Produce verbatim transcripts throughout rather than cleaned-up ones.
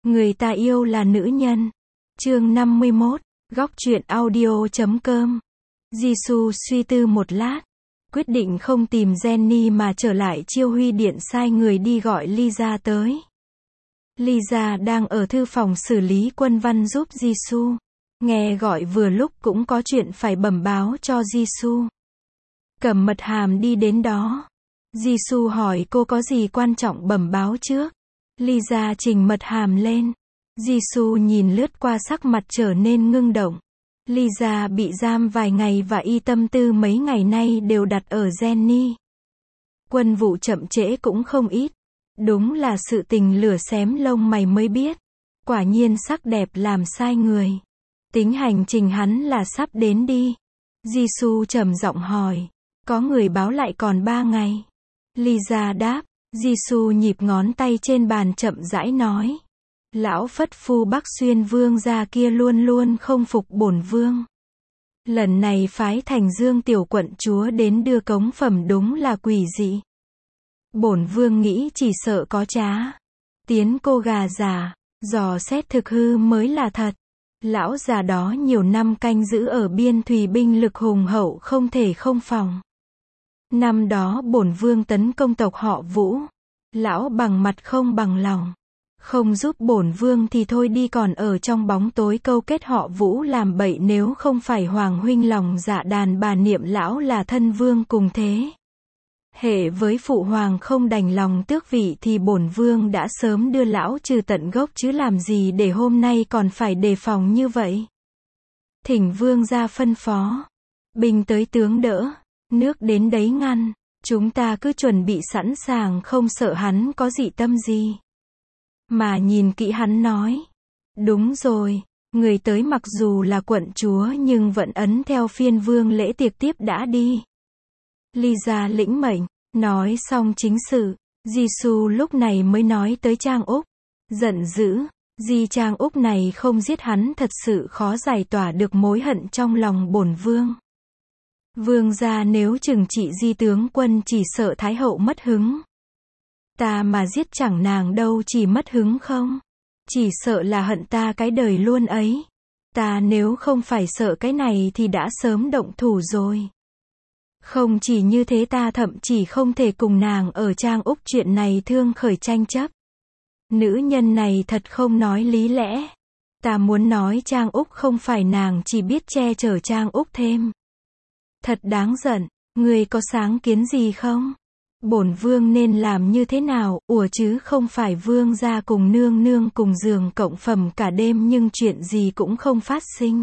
Người ta yêu là nữ nhân. Chương năm mươi mốt, góc truyện audio chấm com. Jisoo suy tư một lát, quyết định không tìm Jenny mà trở lại Chiêu Huy Điện sai người đi gọi Lisa tới. Lisa đang ở thư phòng xử lý quân văn giúp Jisoo. Nghe gọi vừa lúc cũng có chuyện phải bẩm báo cho Jisoo. Cầm mật hàm đi đến đó. Jisoo hỏi cô có gì quan trọng bẩm báo trước. Lisa trình mật hàm lên. Jisoo nhìn lướt qua sắc mặt trở nên ngưng động. Lisa bị giam vài ngày và y tâm tư mấy ngày nay đều đặt ở Jenny. Quân vụ chậm trễ cũng không ít. Đúng là sự tình lửa xém lông mày mới biết. Quả nhiên sắc đẹp làm sai người. Tính hành trình hắn là sắp đến đi. Jisoo trầm giọng hỏi. Có người báo lại còn ba ngày. Lisa đáp. Jisoo nhịp ngón tay trên bàn chậm rãi nói. Lão phất phu Bắc Xuyên vương gia kia luôn luôn không phục bổn vương. Lần này phái Thành Dương tiểu quận chúa đến đưa cống phẩm đúng là quỷ dị. Bổn vương nghĩ chỉ sợ có trá. Tiến cô gà già, dò xét thực hư mới là thật. Lão già đó nhiều năm canh giữ ở biên thùy binh lực hùng hậu không thể không phòng. Năm đó bổn vương tấn công tộc họ Vũ. Lão bằng mặt không bằng lòng. Không giúp bổn vương thì thôi đi, còn ở trong bóng tối câu kết họ Vũ làm bậy, nếu không phải hoàng huynh lòng dạ đàn bà niệm lão là thân vương cùng thế. Hệ với phụ hoàng không đành lòng tước vị thì bổn vương đã sớm đưa lão trừ tận gốc chứ làm gì để hôm nay còn phải đề phòng như vậy. Thỉnh vương ra phân phó. Binh tới tướng đỡ. Nước đến đấy ngăn. Chúng ta cứ chuẩn bị sẵn sàng, không sợ hắn có dị tâm gì. Mà nhìn kỹ hắn nói. Đúng rồi, người tới mặc dù là quận chúa nhưng vẫn ấn theo phiên vương lễ tiệc tiếp đã đi. Lisa lĩnh mệnh, nói xong chính sự. Jisoo lúc này mới nói tới Trang Úc. Giận dữ, Di Trang Úc này không giết hắn thật sự khó giải tỏa được mối hận trong lòng bổn vương. Vương gia nếu trừng trị Di tướng quân chỉ sợ Thái hậu mất hứng. Ta mà giết chẳng nàng đâu chỉ mất hứng không. Chỉ sợ là hận ta cái đời luôn ấy. Ta nếu không phải sợ cái này thì đã sớm động thủ rồi. Không chỉ như thế, ta thậm chí không thể cùng nàng ở Trang Úc chuyện này thương khởi tranh chấp. Nữ nhân này thật không nói lý lẽ. Ta muốn nói Trang Úc không phải nàng chỉ biết che chở Trang Úc thêm. Thật đáng giận, người có sáng kiến gì không? Bổn vương nên làm như thế nào, ủa chứ không phải vương gia cùng nương nương cùng giường cộng phẩm cả đêm nhưng chuyện gì cũng không phát sinh.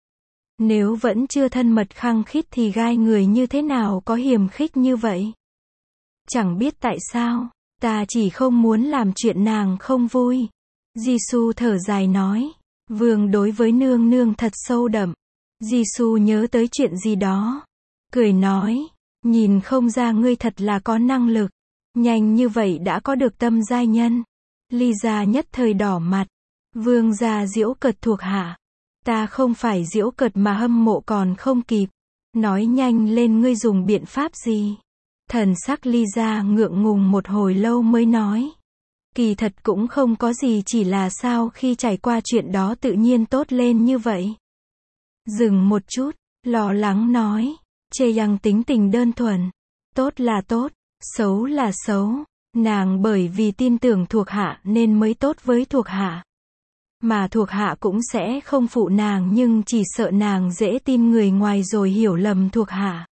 Nếu vẫn chưa thân mật khăng khít thì gai người như thế nào có hiềm khích như vậy? Chẳng biết tại sao, ta chỉ không muốn làm chuyện nàng không vui. Jisoo thở dài nói, vương đối với nương nương thật sâu đậm. Jisoo nhớ tới chuyện gì đó. Cười nói, nhìn không ra ngươi thật là có năng lực. Nhanh như vậy đã có được tâm giai nhân. Lisa nhất thời đỏ mặt. Vương gia giễu cợt thuộc hạ. Ta không phải giễu cợt mà hâm mộ còn không kịp. Nói nhanh lên, ngươi dùng biện pháp gì? Thần sắc Lisa ngượng ngùng một hồi lâu mới nói. Kỳ thật cũng không có gì, chỉ là sao khi trải qua chuyện đó tự nhiên tốt lên như vậy. Dừng một chút, lo lắng nói. Chê Yang tính tình đơn thuần. Tốt là tốt, xấu là xấu. Nàng bởi vì tin tưởng thuộc hạ nên mới tốt với thuộc hạ. Mà thuộc hạ cũng sẽ không phụ nàng, nhưng chỉ sợ nàng dễ tin người ngoài rồi hiểu lầm thuộc hạ.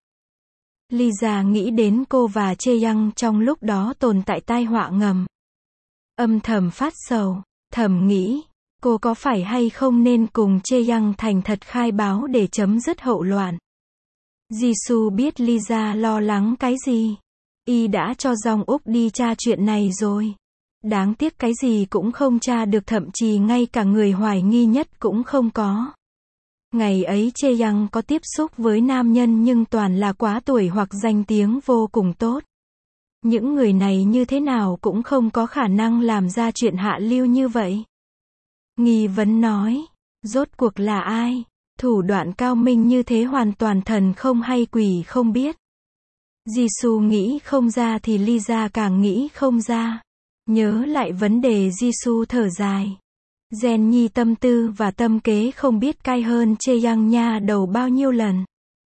Lisa nghĩ đến cô và Chê Yang trong lúc đó tồn tại tai họa ngầm. Âm thầm phát sầu, thầm nghĩ, cô có phải hay không nên cùng Chê Yang thành thật khai báo để chấm dứt hậu loạn. Jisoo biết Lisa lo lắng cái gì. Y đã cho Jong Úc đi tra chuyện này rồi. Đáng tiếc cái gì cũng không tra được, thậm chí ngay cả người hoài nghi nhất cũng không có. Ngày ấy Chê Yang có tiếp xúc với nam nhân nhưng toàn là quá tuổi hoặc danh tiếng vô cùng tốt. Những người này như thế nào cũng không có khả năng làm ra chuyện hạ lưu như vậy. Nghi vấn nói, rốt cuộc là ai? Thủ đoạn cao minh như thế hoàn toàn thần không hay quỷ không biết. Jisoo nghĩ không ra thì Lisa càng nghĩ không ra. Nhớ lại vấn đề, Jisoo thở dài. Jenny tâm tư và tâm kế không biết cay hơn Chê Yang nha đầu bao nhiêu lần.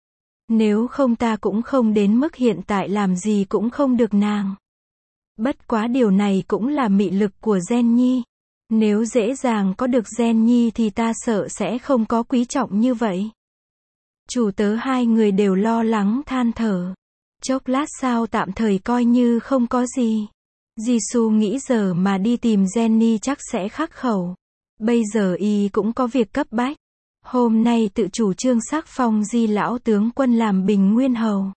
Nếu không ta cũng không đến mức hiện tại làm gì cũng không được nàng. Bất quá điều này cũng là mị lực của Jenny. Nếu dễ dàng có được Jenny thì ta sợ sẽ không có quý trọng như vậy. Chủ tớ hai người đều lo lắng than thở. Chốc lát sau tạm thời coi như không có gì. Jisoo nghĩ giờ mà đi tìm Jenny chắc sẽ khắc khẩu. Bây giờ y cũng có việc cấp bách. Hôm nay tự chủ trương sắc phong Di lão tướng quân làm bình nguyên hầu.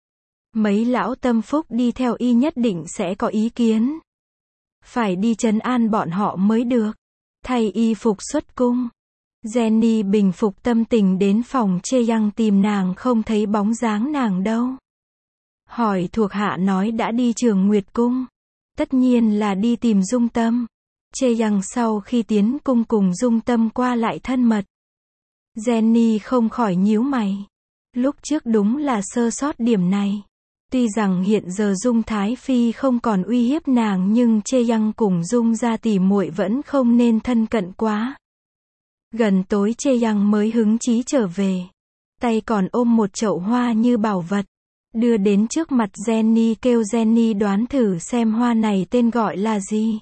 Mấy lão tâm phúc đi theo y nhất định sẽ có ý kiến. Phải đi trấn an bọn họ mới được. Thay y phục xuất cung. Jenny bình phục tâm tình đến phòng Chê Yang tìm nàng không thấy bóng dáng nàng đâu. Hỏi thuộc hạ nói đã đi Trường Nguyệt cung. Tất nhiên là đi tìm Dung Tâm. Chê Yang sau khi tiến cung cùng Dung Tâm qua lại thân mật. Jenny không khỏi nhíu mày. Lúc trước đúng là sơ sót điểm này. Tuy rằng hiện giờ Dung Thái Phi không còn uy hiếp nàng nhưng Chê Yang cùng Dung gia tỉ muội vẫn không nên thân cận quá. Gần tối Chê Yang mới hứng chí trở về. Tay còn ôm một chậu hoa như bảo vật. Đưa đến trước mặt Jenny kêu Jenny đoán thử xem hoa này tên gọi là gì.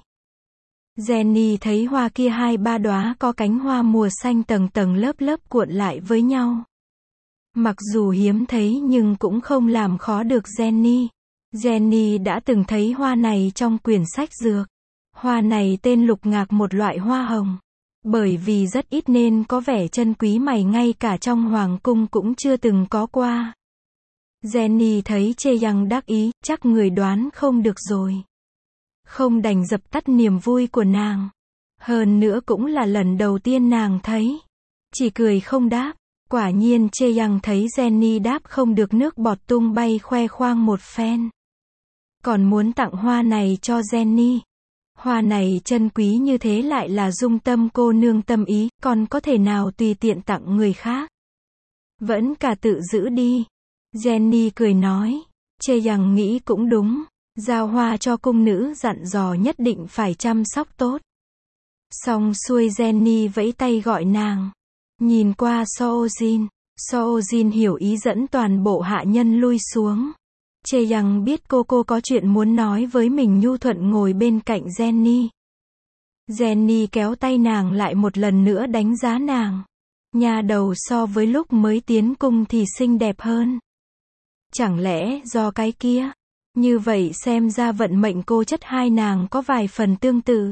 Jenny thấy hoa kia hai ba đóa có cánh hoa mùa xanh tầng tầng lớp lớp cuộn lại với nhau. Mặc dù hiếm thấy nhưng cũng không làm khó được Jenny. Jenny đã từng thấy hoa này trong quyển sách dược. Hoa này tên lục ngạc, một loại hoa hồng. Bởi vì rất ít nên có vẻ chân quý mày ngay cả trong hoàng cung cũng chưa từng có qua. Jenny thấy Chê Yang đắc ý, chắc người đoán không được rồi. Không đành dập tắt niềm vui của nàng. Hơn nữa cũng là lần đầu tiên nàng thấy. Chỉ cười không đáp. Quả nhiên Chê Yang thấy Jenny đáp không được nước bọt tung bay khoe khoang một phen. Còn muốn tặng hoa này cho Jenny. Hoa này chân quý như thế lại là Dung Tâm cô nương tâm ý, còn có thể nào tùy tiện tặng người khác. Vẫn cả tự giữ đi. Jenny cười nói. Chê Yang nghĩ cũng đúng. Giao hoa cho cung nữ dặn dò nhất định phải chăm sóc tốt. Xong xuôi Jenny vẫy tay gọi nàng. Nhìn qua Soojin. Soojin hiểu ý dẫn toàn bộ hạ nhân lui xuống. Chê Yang biết cô cô có chuyện muốn nói với mình nhu thuận ngồi bên cạnh Jenny. Jenny kéo tay nàng lại một lần nữa đánh giá nàng. Nha đầu so với lúc mới tiến cung thì xinh đẹp hơn. Chẳng lẽ do cái kia? Như vậy xem ra vận mệnh cô chất hai nàng có vài phần tương tự.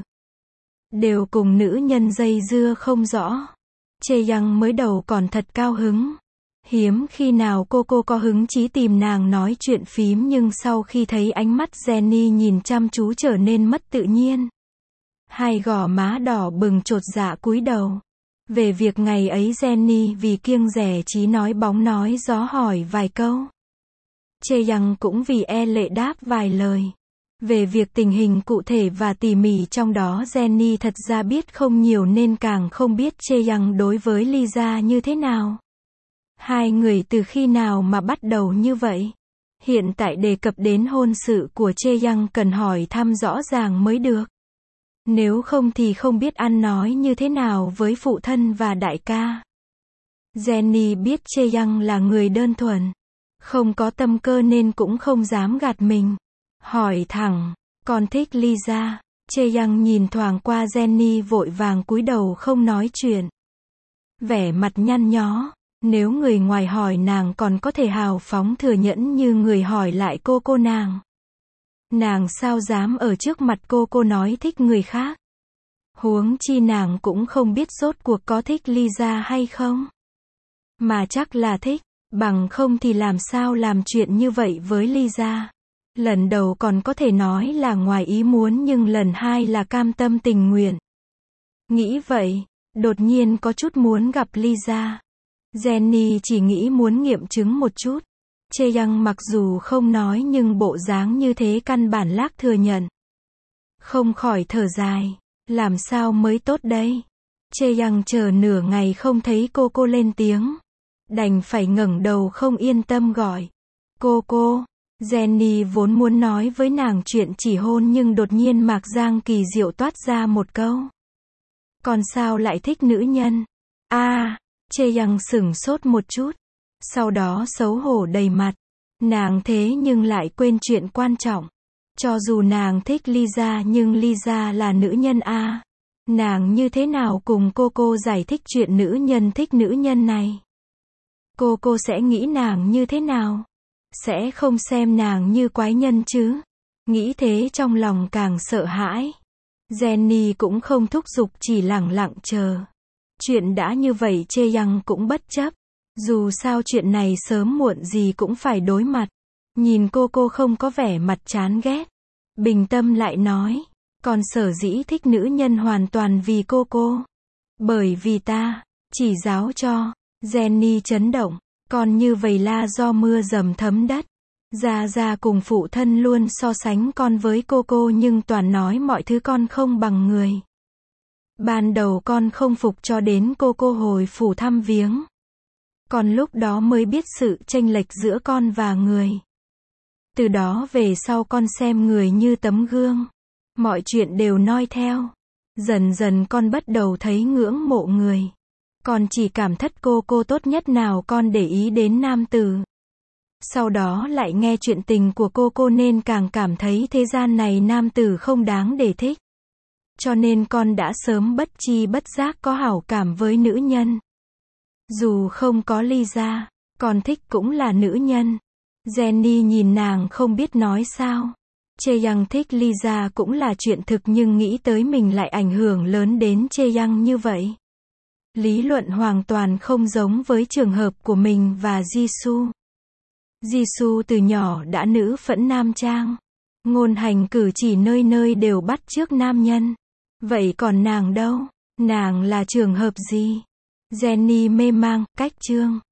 Đều cùng nữ nhân dây dưa không rõ. Chê Yang mới đầu còn thật cao hứng. Hiếm khi nào cô cô có hứng chí tìm nàng nói chuyện phím nhưng sau khi thấy ánh mắt Jenny nhìn chăm chú trở nên mất tự nhiên. Hai gò má đỏ bừng chột dạ cúi đầu. Về việc ngày ấy Jenny vì kiêng dè chí nói bóng nói gió hỏi vài câu. Chê Yang cũng vì e lệ đáp vài lời. Về việc tình hình cụ thể và tỉ mỉ trong đó Jenny thật ra biết không nhiều nên càng không biết Chê Yang đối với Lisa như thế nào. Hai người từ khi nào mà bắt đầu như vậy? Hiện tại đề cập đến hôn sự của Chê Yang cần hỏi thăm rõ ràng mới được. Nếu không thì không biết ăn nói như thế nào với phụ thân và đại ca. Jenny biết Chê Yang là người đơn thuần. Không có tâm cơ nên cũng không dám gạt mình. Hỏi thẳng, con thích Lisa. Chê Yang nhìn thoáng qua Jenny vội vàng cúi đầu không nói chuyện. Vẻ mặt nhăn nhó. Nếu người ngoài hỏi nàng còn có thể hào phóng thừa nhẫn như người hỏi lại cô cô nàng. Nàng sao dám ở trước mặt cô cô nói thích người khác. Huống chi nàng cũng không biết rốt cuộc có thích Lisa hay không. Mà chắc là thích, bằng không thì làm sao làm chuyện như vậy với Lisa. Lần đầu còn có thể nói là ngoài ý muốn nhưng lần hai là cam tâm tình nguyện. Nghĩ vậy, đột nhiên có chút muốn gặp Lisa. Jenny chỉ nghĩ muốn nghiệm chứng một chút. Chê Yang mặc dù không nói nhưng bộ dáng như thế căn bản lác thừa nhận. Không khỏi thở dài. Làm sao mới tốt đây? Chê Yang chờ nửa ngày không thấy cô cô lên tiếng. Đành phải ngẩng đầu không yên tâm gọi. Cô cô. Jenny vốn muốn nói với nàng chuyện chỉ hôn nhưng đột nhiên Mạc Giang kỳ diệu toát ra một câu. Con sao lại thích nữ nhân? A, à, Chê Young sửng sốt một chút. Sau đó xấu hổ đầy mặt. Nàng thế nhưng lại quên chuyện quan trọng. Cho dù nàng thích Lisa nhưng Lisa là nữ nhân A. À. Nàng như thế nào cùng cô cô giải thích chuyện nữ nhân thích nữ nhân này? Cô cô sẽ nghĩ nàng như thế nào? Sẽ không xem nàng như quái nhân chứ? Nghĩ thế trong lòng càng sợ hãi. Jenny cũng không thúc giục, chỉ lẳng lặng chờ. Chuyện đã như vậy Chê Young cũng bất chấp. Dù sao chuyện này sớm muộn gì cũng phải đối mặt. Nhìn cô cô không có vẻ mặt chán ghét. Bình tâm lại nói. Còn sở dĩ thích nữ nhân hoàn toàn vì cô cô. Bởi vì ta chỉ giáo cho. Jenny chấn động. Còn như vậy là do mưa dầm thấm đất. Gia Gia cùng phụ thân luôn so sánh con với cô cô nhưng toàn nói mọi thứ con không bằng người. Ban đầu con không phục cho đến cô cô hồi phủ thăm viếng. Con lúc đó mới biết sự chênh lệch giữa con và người. Từ đó về sau con xem người như tấm gương. Mọi chuyện đều noi theo. Dần dần con bắt đầu thấy ngưỡng mộ người. Con chỉ cảm thất cô cô tốt nhất nào con để ý đến nam tử. Sau đó lại nghe chuyện tình của cô cô nên càng cảm thấy thế gian này nam tử không đáng để thích. Cho nên con đã sớm bất chi bất giác có hảo cảm với nữ nhân. Dù không có Lisa, con thích cũng là nữ nhân. Jenny nhìn nàng không biết nói sao. Chê Young thích Lisa cũng là chuyện thực nhưng nghĩ tới mình lại ảnh hưởng lớn đến Chê Young như vậy. Lý luận hoàn toàn không giống với trường hợp của mình và Jisoo. Jisoo từ nhỏ đã nữ phẫn nam trang. Ngôn hành cử chỉ nơi nơi đều bắt chước nam nhân. Vậy còn nàng đâu? Nàng là trường hợp gì? Jenny mê mang, cách chương.